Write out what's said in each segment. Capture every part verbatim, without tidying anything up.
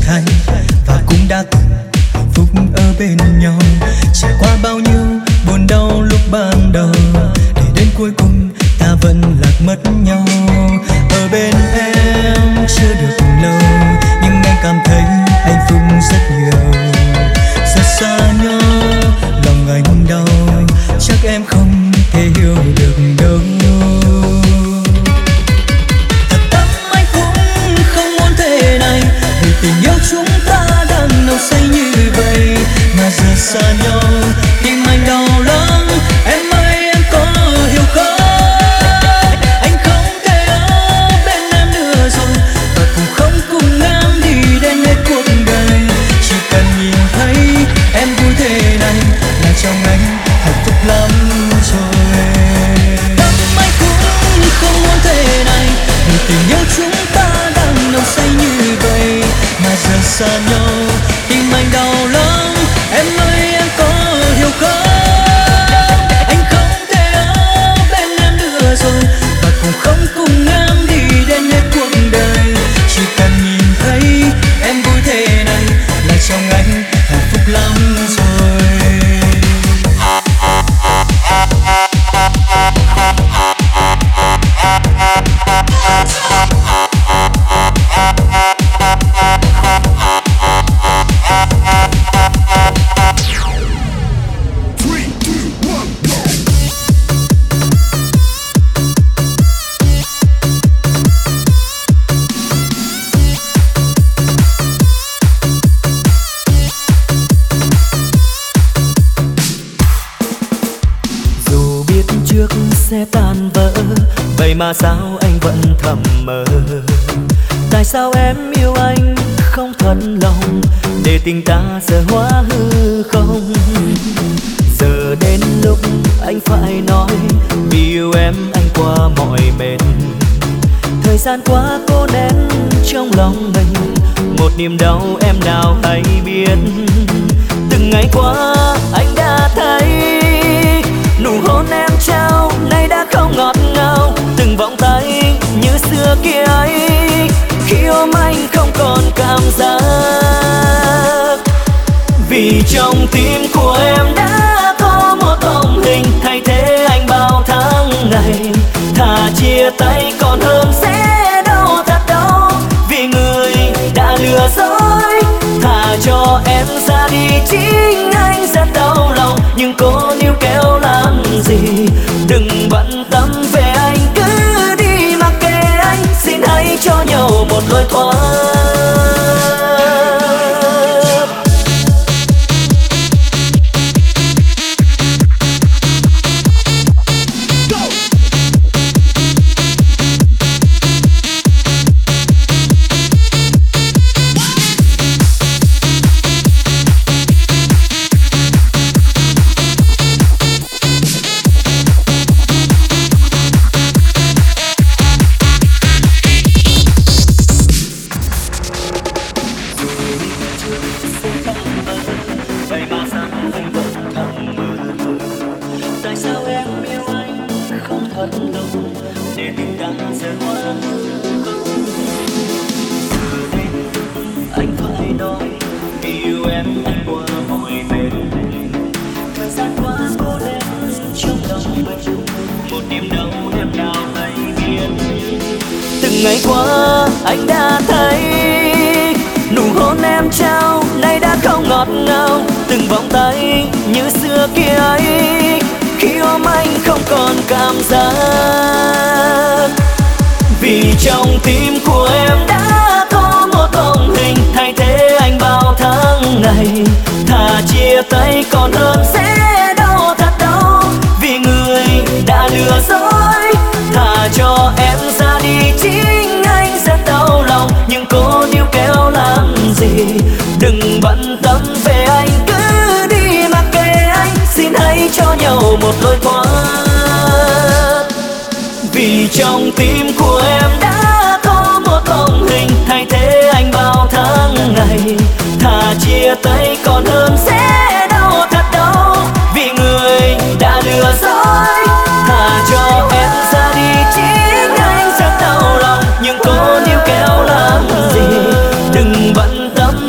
thành và cũng đã từng hạnh phúc ở bên nhau. Trải qua bao nhiêu buồn đau lúc ban đầu, để đến cuối cùng ta vẫn lạc mất nhau. Ở bên em chưa được lâu, nhưng anh cảm thấy hạnh phúc rất nhiều. Rất xa nhau, lòng anh đau, chắc em không thể hiểu được đâu. Thật tâm anh cũng không muốn thế này, vì tình yêu chúng ta đang nồng say như vậy. Mà giờ xa nhau, tim anh đau lắm. Em ơi em có hiểu không? Anh không thể ở bên em nữa rồi, và cũng không cùng em đi đến hết cuộc đời. Chỉ cần nhìn thấy em vui thế này là trong anh hạnh phúc lắm rồi. Tâm anh cũng không muốn thế này, vì tình yêu chúng ta đang nồng say như vậy. Mà giờ xa nhau, tim anh đau lắm. Em ơi em có hiểu không? Anh không thể ở bên em nữa rồi, và cũng không cùng em đi đến hết cuộc đời. Chỉ cần nhìn thấy em vui thế này là trong anh hạnh phúc lắm rồi. Sẽ tan vỡ, vậy mà sao anh vẫn thầm mơ? Tại sao em yêu anh không thật lòng, để tình ta giờ hóa hư không? Giờ đến lúc anh phải nói, vì yêu em anh qua mọi mệt. Thời gian qua cô nén trong lòng mình một niềm đau em nào hay biết. Từng ngày qua anh đã thấy nụ hôn em trao nay đã không ngọt ngào. Từng vòng tay như xưa kia ấy, khi ôm anh không còn cảm giác. Vì trong tim của em đã có một bóng hình thay thế anh bao tháng ngày. Thà chia tay còn hơn sẽ đau thật đau, vì người đã lừa dối. Thà cho em ra đi chính anh rất đau lòng, nhưng cô níu kéo làm gì? Đừng bận tâm về anh, cứ đi mặc kệ anh. Xin hãy cho nhau một lối thoát. Ngày qua anh đã thấy nụ hôn em trao nay đã không ngọt ngào. Từng vòng tay như xưa kia ấy, khi ôm anh không còn cảm giác. Vì trong tim của em đã có một bóng hình thay thế anh bao tháng ngày. Thà chia tay còn hơn sẽ đau thật đau, vì người đã lừa dối. Thà cho em ra đi chính anh rất đau lòng, nhưng cô níu kéo làm gì? Đừng bận tâm về anh, cứ đi mặc kệ anh. Xin hãy cho nhau một lối thoát. Vì trong tim của em đã có một bóng hình thay thế anh bao tháng ngày. Thà chia tay còn hơn sẽ đau thật đau, vì người đã lừa dối. Thà cho em ra đi chính anh rất đau lòng, nhưng cô níu kéo làm gì? Đừng bận tâm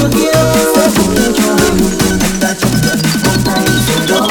yêu sẽ không cho mình anh đã chấp nhận hôm nay rồi đó.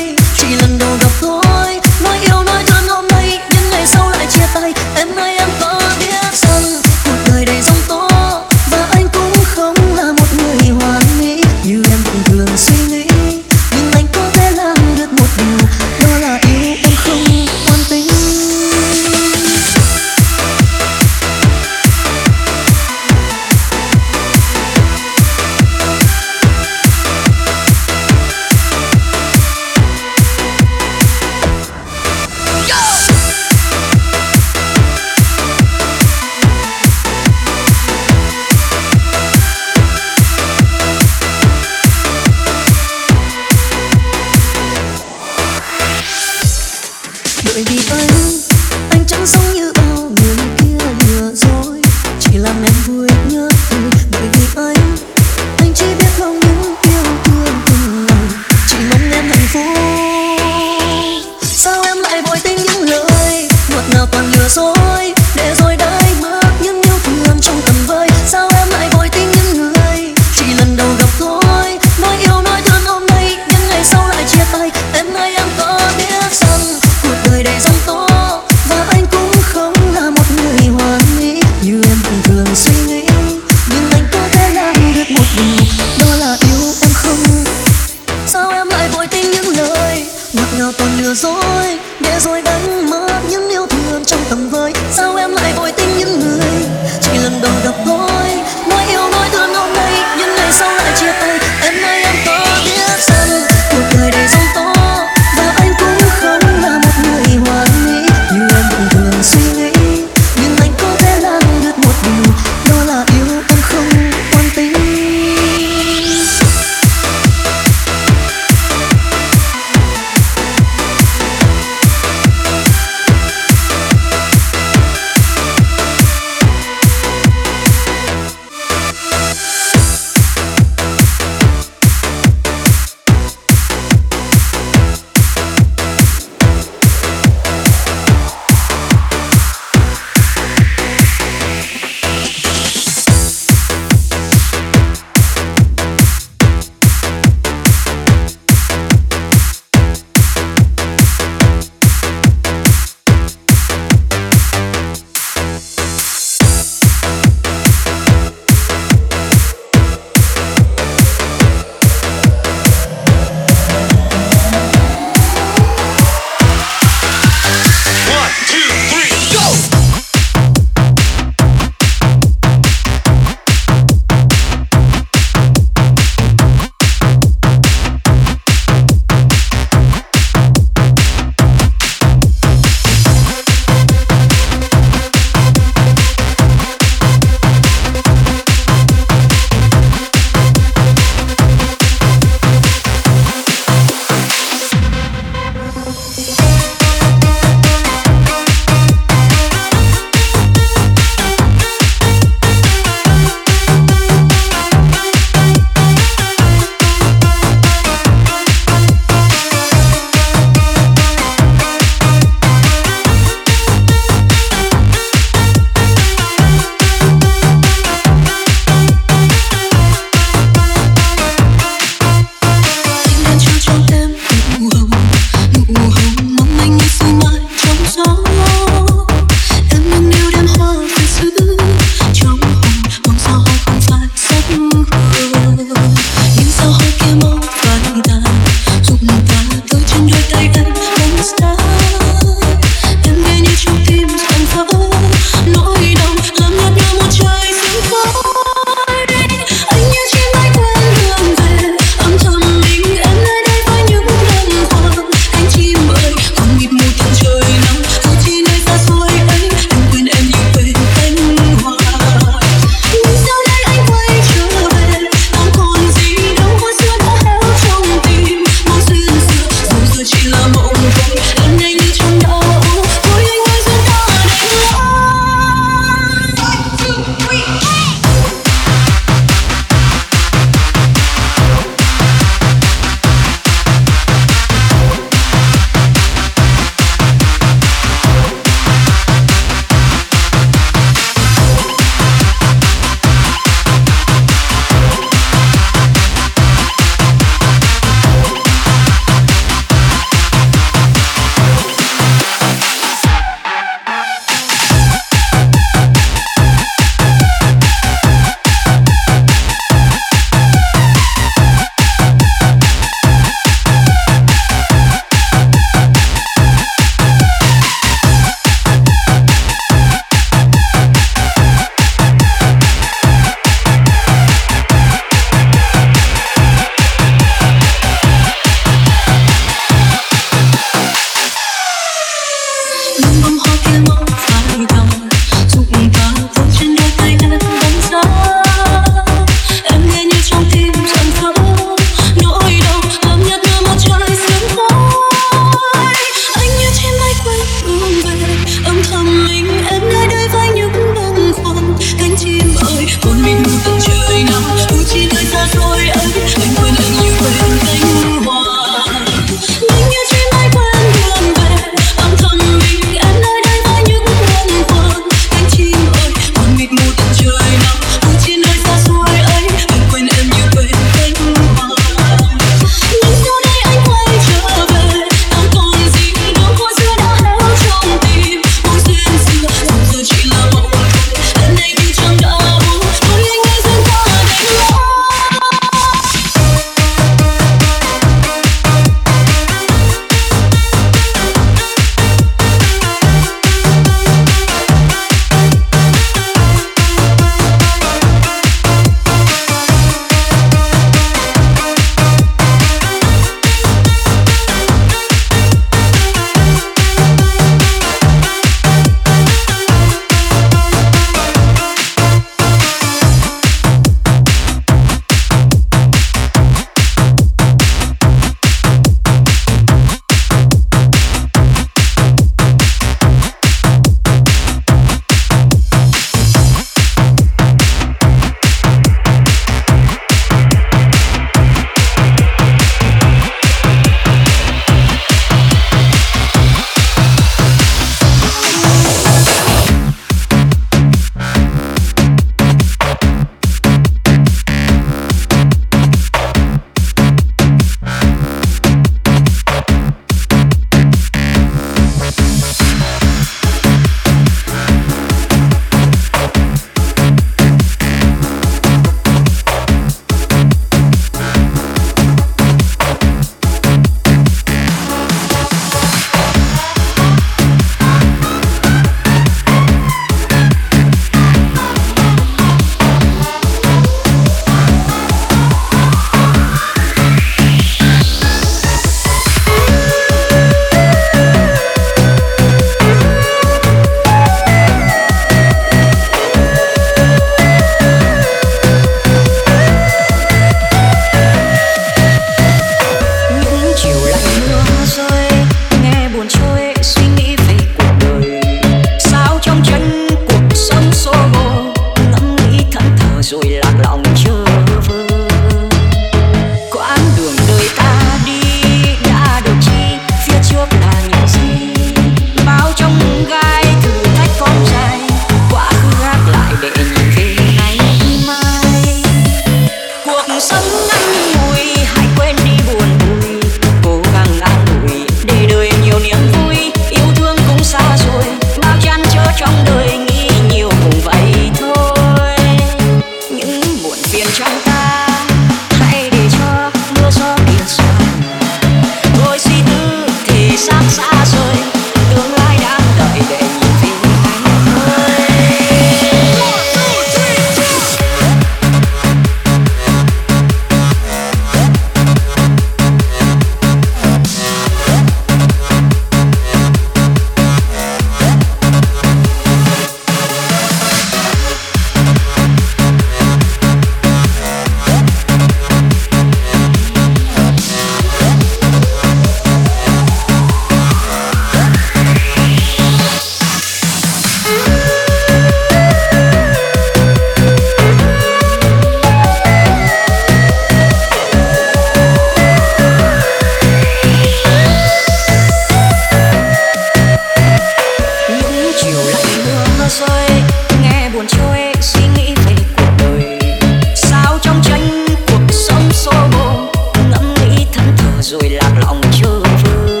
lạc lòng trở về.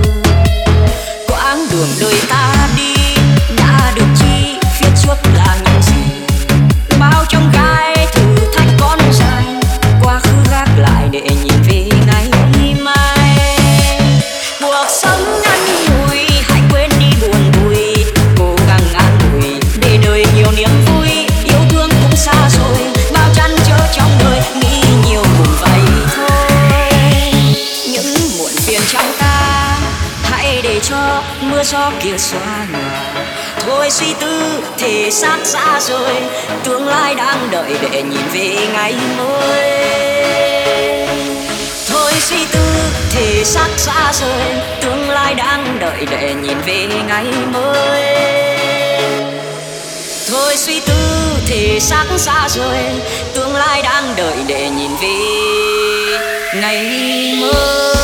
Quãng đường đời ta đi đã được chi, phía trước là những gì, bao trong gai thử thách con dài, quá khứ gác lại để nhìn về ngày mai. Cuộc sống ngắn ngủi, hãy quên đi buồn vui, cố gắng an ủi để đời nhiều niềm vui. Yêu thương cũng xa rồi, bao trăn trở trong đời, nghĩ nhiều cũng vậy thôi. Những muộn phiền trong ta hãy để cho mưa gió kia xóa nhòa. Thôi suy tư thể xác xa rồi, tương lai đang đợi để nhìn về ngày mới. Thôi suy tư thể xác xa rồi, tương lai đang đợi để nhìn về ngày mới. Thôi suy tư thể xác xa rồi, tương lai đang đợi để nhìn về ngày mới.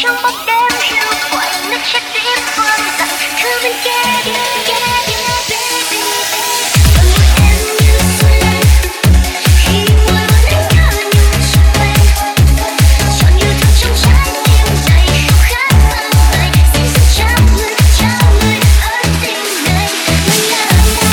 trong bóng đêm hiu quạnh nước trái tim vương dặn come and get it, get it, baby. Đôi môi em như xuân lên khi mùa luôn anh nhớ nhung xuân quên trọn như thắm trong trái tim đầy khao khát vang vầy xin xin trao người trao người ở tình này la la la.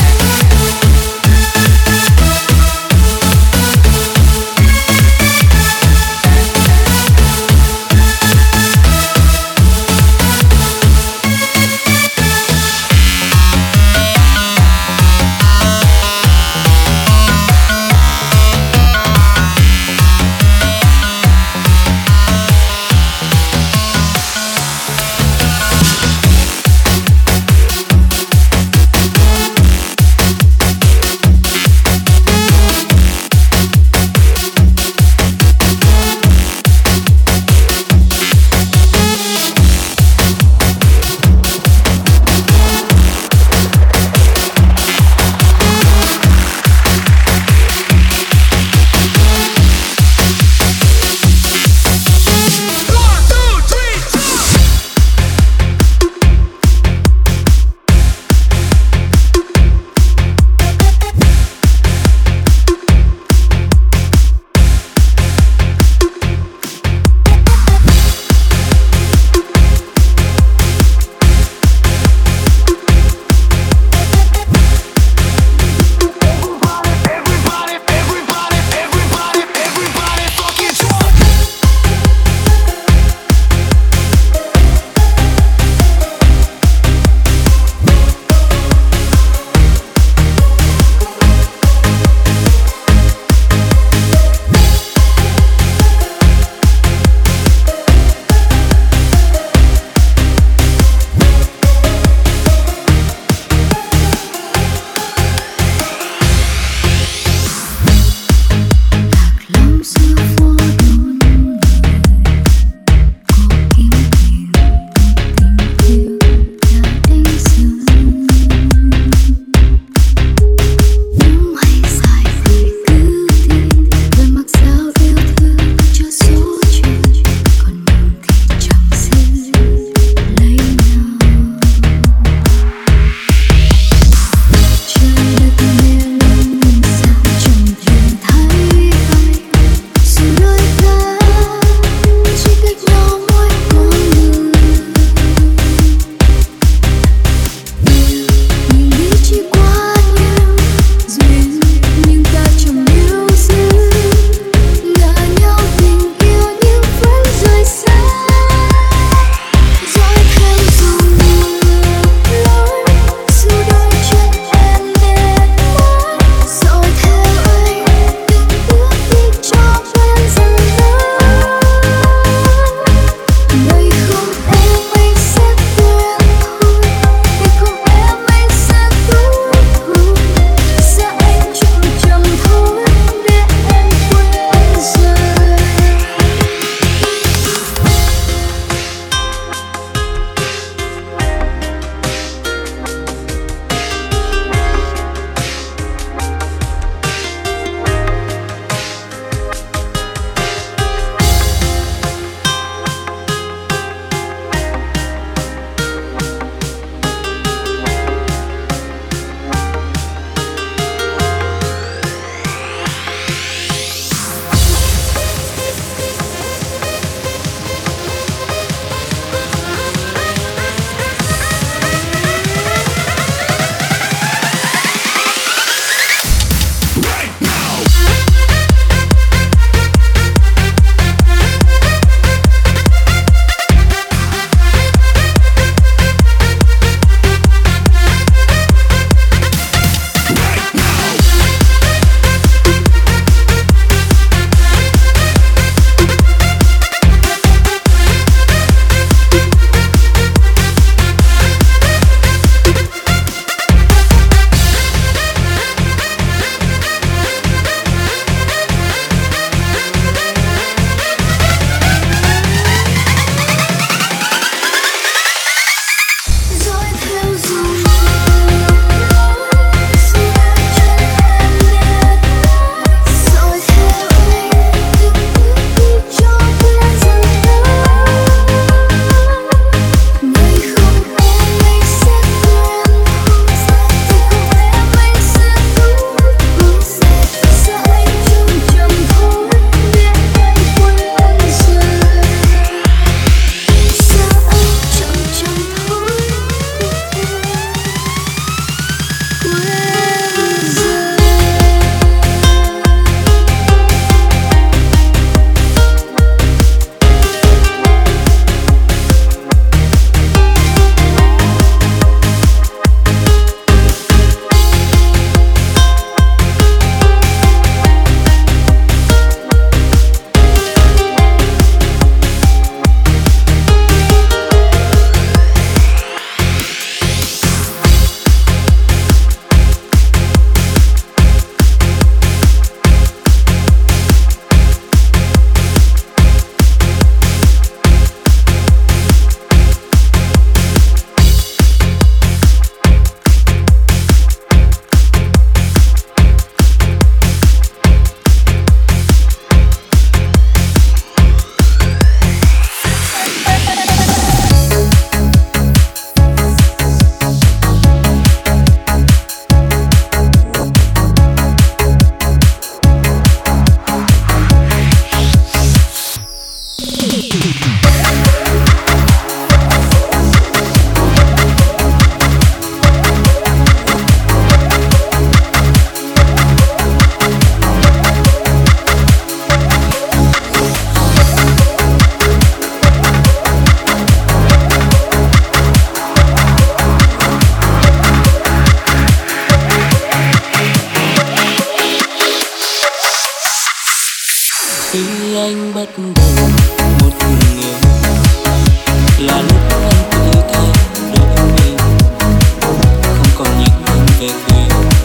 đầu một tình yêu là lúc anh tự thay đổi mình, không còn những anh về quê.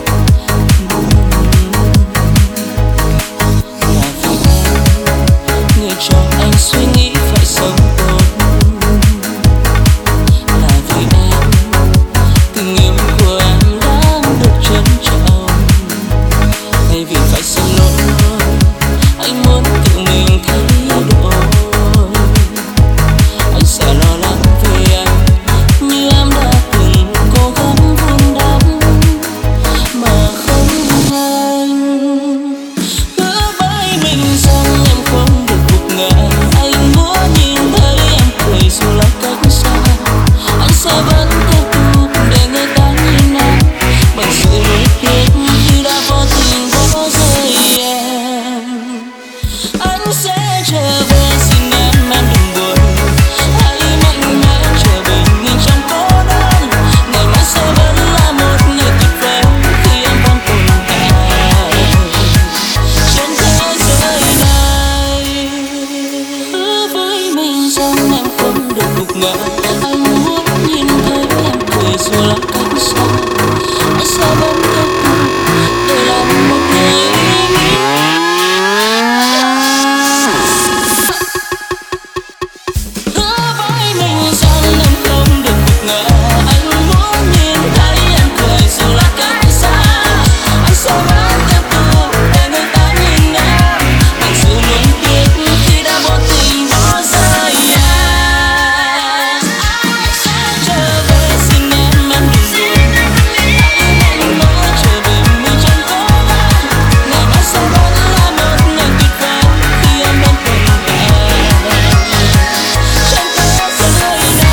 Là vì em, người cho anh suy nghĩ phải sống tốt. Là vì em, tình yêu của em đang được trân trọng. Thay vì phải xin lỗi, anh muốn tự mình thay đổi. Anh sẽ lo lắng về em như em đã từng cố gắng vun đắp mà không anh. Hứa với mình rằng em không được gục ngã. Anh muốn nhìn thấy em cười dù là cách xa. Anh sẽ vẫn tiếp tục để người ta nhìn em bằng sự nỗi tiếc như đã vô tình bỏ rơi em. Anh sẽ trở về xin em em đừng buồn. Hãy mạnh mẽ trở bình yên trong cô đơn. Ngày mai sẽ vẫn là một ngày tuyệt vời khi em vẫn tồn tại trên thế giới này. Hứa với mình rằng em không được gục ngã. Anh muốn nhìn thấy em cười dù là cách xa. Anh sẽ vẫn tiếp tục để làm một người yêu. Hứa với mình rằng em không được gục ngã. Anh muốn nhìn thấy em cười dù là cách xa. Anh sẽ vẫn tiếp tục để người ta nhìn em bằng sự nuối tiếc khi đã vô tình bỏ rơi em. Anh sẽ trở về xin em em đừng buồn. Hãy mạnh mẽ trở về mình trong cố gắng. Ngày mai sẽ vẫn là một ngày tuyệt vời khi em vẫn tồn tại trên thế giới này.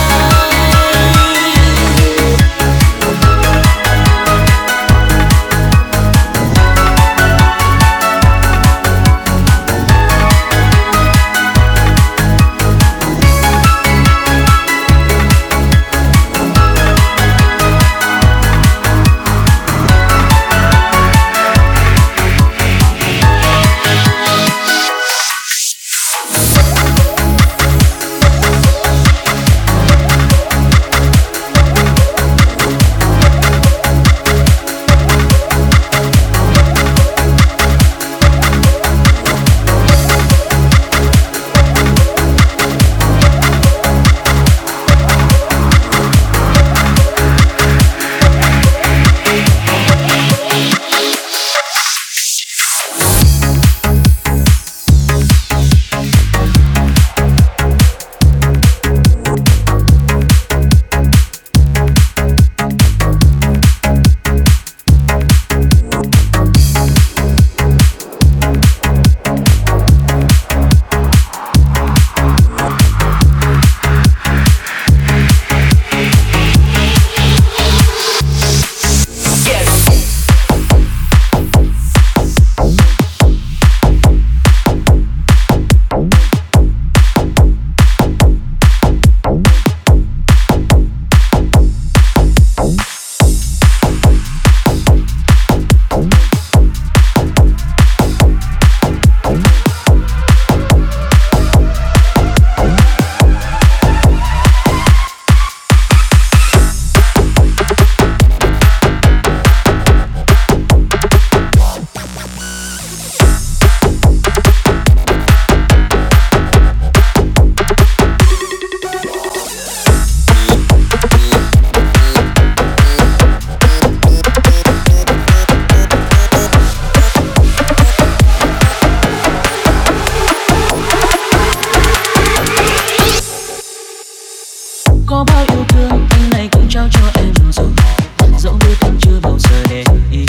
Có bao yêu thương anh này cũng trao cho em rồi, dẫu biết anh chưa bao giờ để ý.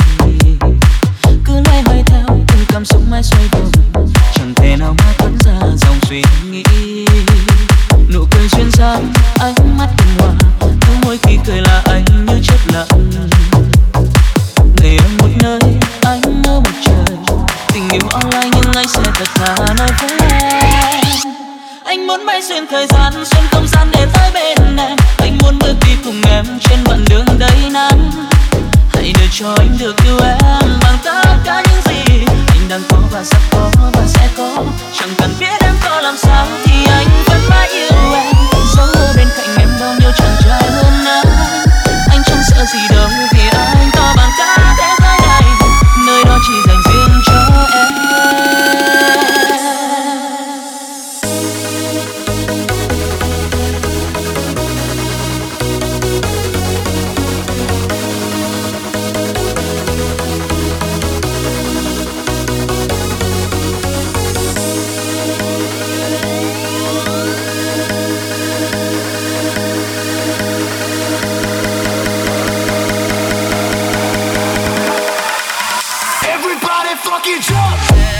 Cứ loay hoay theo từng cảm xúc mãi xoay vòng, chẳng thể nào mà thoát ra dòng suy nghĩ. Nụ cười duyên dáng, ánh mắt tình hòa, cứ mỗi khi cười là anh như chất lặng. Người ở một nơi, anh ở một trời, tình yêu online nhưng anh sẽ thật thà nói với em. Anh muốn bay xuyên thời gian, xuyên không gian để tới bên em. Anh muốn bước đi cùng em trên đoạn đường đầy nắng. Hãy để cho anh được yêu em bằng tất cả những gì anh đang có và sắp có và sẽ có. Chẳng cần biết em có làm sao thì anh vẫn mãi yêu em, dẫu ở bên cạnh em bao nhiêu chàng trai hơn anh. Anh chẳng sợ gì đâu vì anh to bằng cả thế giới này, nơi đó chỉ dành riêng cho em. Everybody fucking jump!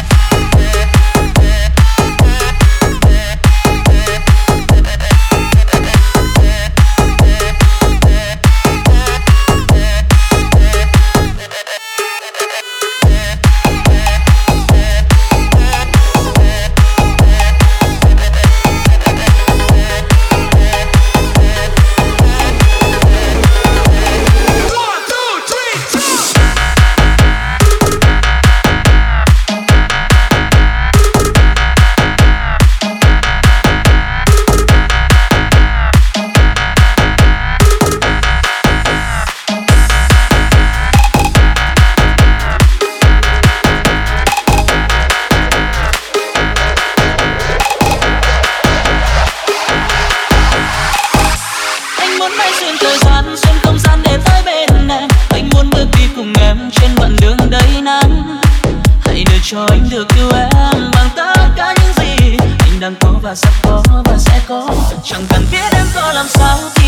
Cho anh được yêu em bằng tất cả những gì anh đang có và sắp có và sẽ có. Chẳng cần biết em có làm sao.